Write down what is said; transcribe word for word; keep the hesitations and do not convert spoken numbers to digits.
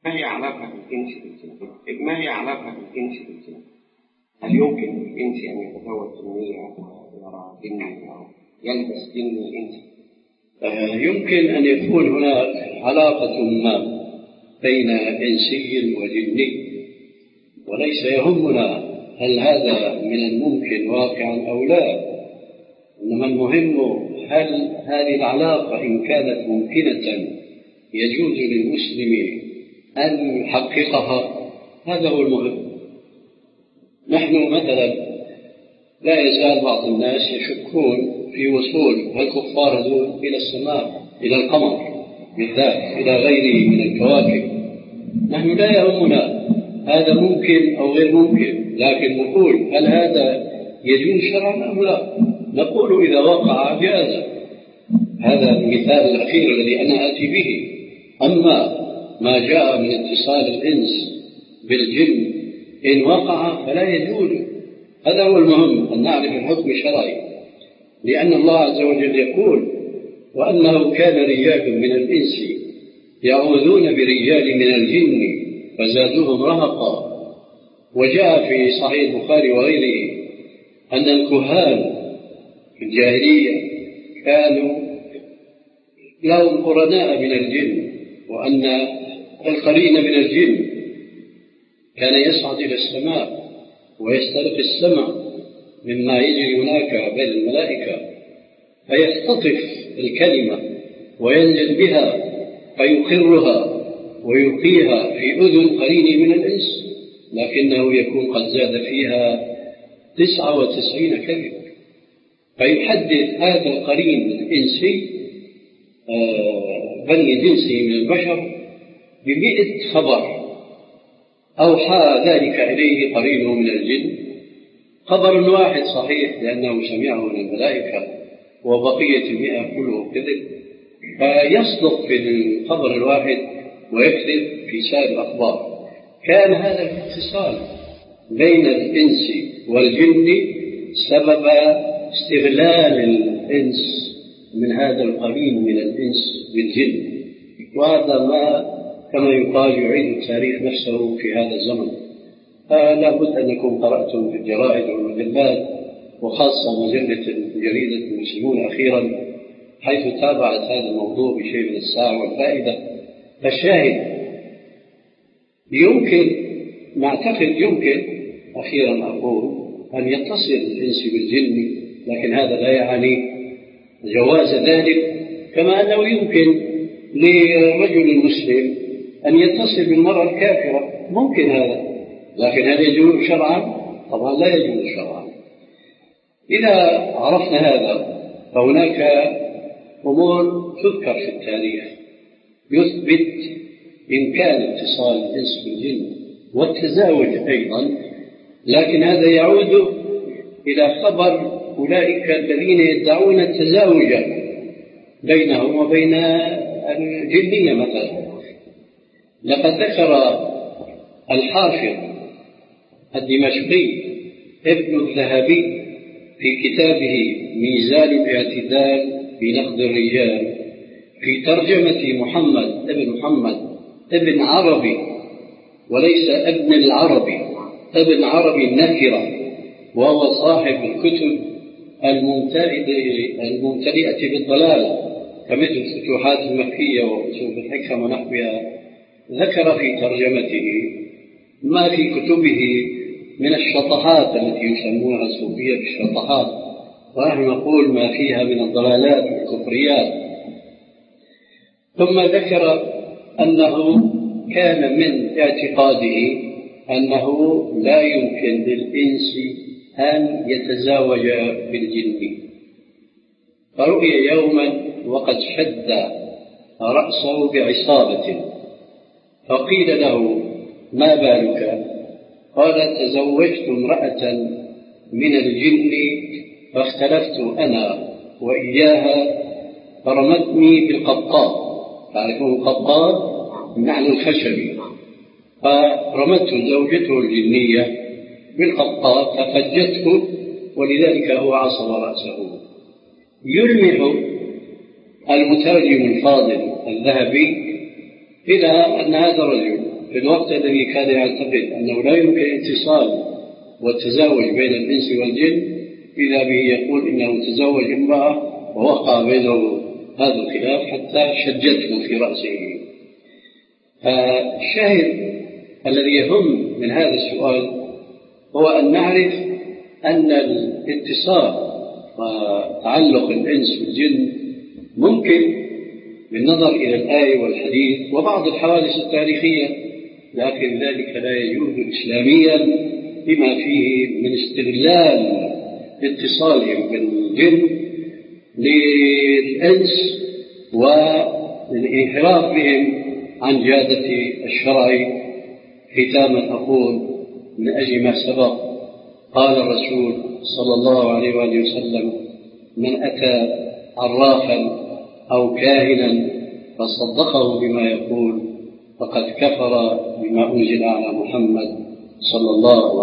هي علاقة الإنس بالجن؟ ما هي علاقة الإنس بالجن؟ هل يمكن للإنس أن يتزوج جنية ويرى جني أو يلبس جن الإنس؟ يمكن أن يكون هناك علاقة ما بين إنسي وجني، وليس يهمنا هل هذا من الممكن واقعا أو لا، إنما المهم هل هذه العلاقة إن كانت ممكنة يجوز للمسلم أن يحققها. هذا هو المهم. نحن مثلا لا يزال بعض الناس يشكون في وصول الكفار هذول إلى السماء، إلى القمر بالذات، إلى غيره من الكواكب. نحن لا يهمنا هذا ممكن أو غير ممكن، لكن نقول هل هذا يجوز شرعا أم لا؟ نقول إذا وقع جاز. هذا المثال الأخير الذي أنا آتي به. أما ما جاء من اتصال الإنس بالجن إن وقع فلا يجوز. هذا هو المهم، أن نعرف الحكم الشرعي، لأن الله عز وجل يقول وأنه كان رجال من الإنس يعوذون برجال من الجن فزادوهم رهقا. وجاء في صحيح البخاري وغيره أن الكهان في الجاهلية كانوا لهم قرناء من الجن، وأن القرين من الجن كان يصعد إلى السماء ويسترق السماء مما يجري هناك بين الملائكة، فيختطف الكلمة وينزل بها فيقرها ويلقيها في أذن قرين من الإنس، لكنه يكون قد زاد فيها تسعة وتسعين كلمة، فيحدث هذا القرين الإنسي بني جنسه من البشر بمئة خبر أوحى ذلك إليه قرينه من الجن. خبر واحد صحيح لأنه سمعه من الملائكة، وبقية المئة كله كذب، فيصدق في الخبر الواحد ويكذب في سائر الأخبار. كان هذا الاتصال بين الإنس والجن سبب استغلال الإنس من هذا القرين من الإنس بالجن، وهذا ما كما يقال يعيد التاريخ نفسه في هذا الزمن. فلا بد أنكم قرأتم في الجرائد والمجلات، وخاصة مجلة جريدة المسلمون أخيرا، حيث تابعت هذا الموضوع بشيء من الساعة والفائدة. فالشاهد يمكن نعتقد يمكن أخيرا أقول أن يتصل الإنس بالجن، لكن هذا لا يعني جواز ذلك، كما أنه يمكن لرجل مسلم أن يتصل بالمرأة الكافرة، ممكن هذا، لكن هل يجوز شرعا؟ طبعا لا يجوز شرعا. إذا عرفنا هذا فهناك أمور تذكر في التاريخ يثبت إمكان اتصال الإنس بالجن والتزاوج أيضا، لكن هذا يعود إلى خبر أولئك الذين يدعون التزاوج بينهم وبين الجنية مثلا. لقد ذكر الحافظ الدمشقي ابن الذهبي في كتابه ميزان الاعتدال في نقد الرجال في ترجمة محمد ابن محمد ابن عربي، وليس ابن العربي، ابن عربي النكرة، وهو صاحب الكتب الممتلئة بالضلال كمثل الفتوحات المكية وأصول الحكم ونحوها. ذكر في ترجمته ما في كتبه من الشطحات التي يسمونها الصوفية بالشطحات، ونحن نقول ما فيها من الضلالات والكفريات. ثم ذكر أنه كان من اعتقاده أنه لا يمكن للإنس أن يتزاوج بالجن. فرؤي يوما وقد شد رأسه بعصابة، فقيل له ما بالك؟ قال تزوجت امرأة من الجن فاختلفت أنا وإياها فرمتني بالقطار. تعرفون القطار؟ معنى الخشبي. فرمته زوجته الجنية بالقطار ففجته، ولذلك هو عصب رأسه. يلمح المترجم الفاضل الذهبي إلى أن هذا الرجل في الوقت الذي كان يعتقد أنه لا يمكن اتصال والتزاوج بين الإنس والجن، إذا به يقول إنه تزوج امرأة ووقع بينه هذا الخلاف حتى شجته في رأسه. فالشاهد الذي يهم من هذا السؤال هو أن نعرف أن الاتصال وتعلق الإنس والجن ممكن بالنظر إلى الآية والحديث وبعض الحوادث التاريخية، لكن ذلك لا يجوز إسلاميا بما فيه من استغلال اتصالهم بالجن للإنس والانحراف بهم عن جادة الشرع. ختاما أقول من أجل ما سبق، قال الرسول صلى الله عليه وآله وسلم: من أتى عرافا أو كاهنا فصدقه بما يقول فقد كفر بما أنزل على محمد صلى الله عليه وسلم.